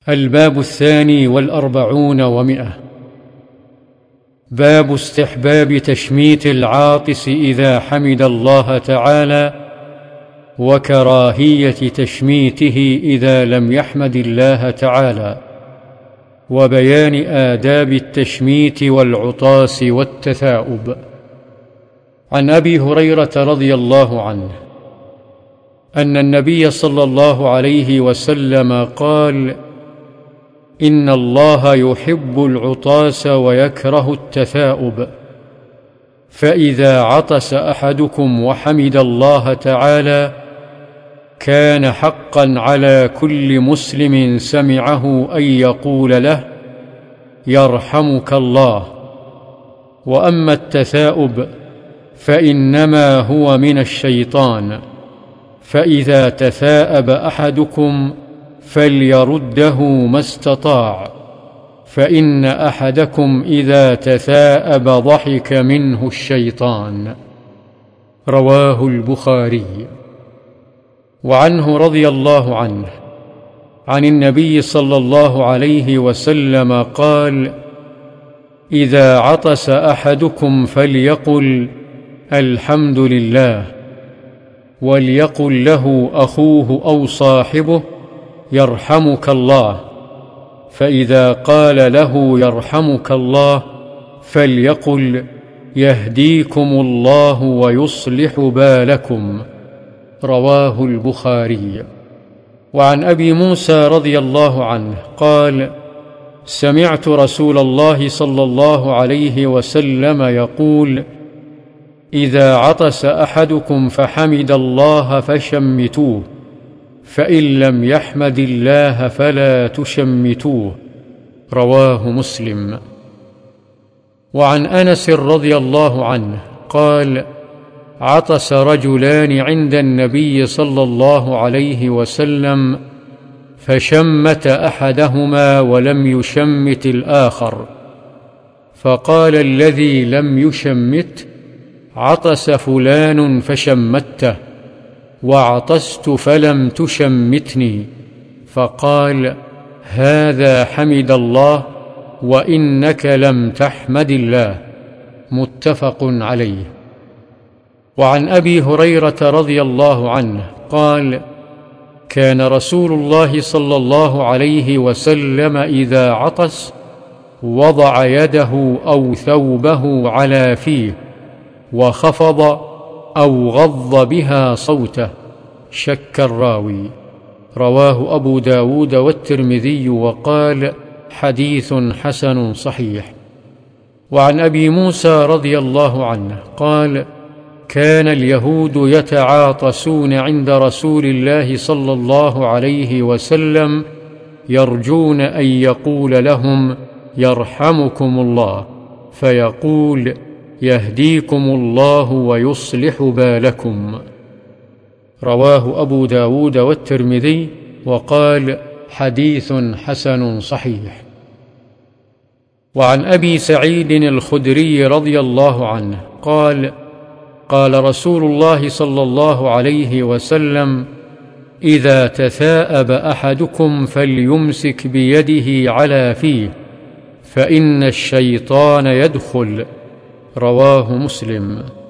الباب 42 باب استحباب تشميت العاطس إذا حمد الله تعالى، وكراهية تشميته إذا لم يحمد الله تعالى، وبيان آداب التشميت والعطاس والتثاؤب. عن أبي هريرة رضي الله عنه أن النبي صلى الله عليه وسلم قال: إن الله يحب العطاس ويكره التثاؤب، فإذا عطس أحدكم وحمد الله تعالى كان حقا على كل مسلم سمعه أن يقول له: يرحمك الله. وأما التثاؤب فإنما هو من الشيطان، فإذا تثاءب أحدكم فليرده ما استطاع، فإن أحدكم إذا تثاءب ضحك منه الشيطان. رواه البخاري. وعنه رضي الله عنه عن النبي صلى الله عليه وسلم قال: إذا عطس أحدكم فليقل: الحمد لله، وليقل له أخوه أو صاحبه: يرحمك الله. فإذا قال له يرحمك الله فليقل: يهديكم الله ويصلح بالكم. رواه البخاري. وعن أبي موسى رضي الله عنه قال: سمعت رسول الله صلى الله عليه وسلم يقول: إذا عطس أحدكم فحمد الله فشمتوه، فإن لم يحمد الله فلا تشمتوه. رواه مسلم. وعن أنس رضي الله عنه قال: عطس رجلان عند النبي صلى الله عليه وسلم، فشمت أحدهما ولم يشمت الآخر، فقال الذي لم يشمت: عطس فلان فشمته، وعطست فلم تشمتني. فقال: هذا حمد الله وإنك لم تحمد الله. متفق عليه. وعن أبي هريرة رضي الله عنه قال: كان رسول الله صلى الله عليه وسلم إذا عطس وضع يده أو ثوبه على فيه وخفض أو غض بها صوته. شك الراوي. رواه أبو داود والترمذي وقال: حديث حسن صحيح. وعن أبي موسى رضي الله عنه قال: كان اليهود يتعاطسون عند رسول الله صلى الله عليه وسلم يرجون أن يقول لهم: يرحمكم الله، فيقول: يهديكم الله ويصلح بالكم. رواه أبو داود والترمذي وقال: حديث حسن صحيح. وعن أبي سعيد الخدري رضي الله عنه قال: قال رسول الله صلى الله عليه وسلم: إذا تثاءب أحدكم فليمسك بيده على فيه، فإن الشيطان يدخل. رواه مسلم.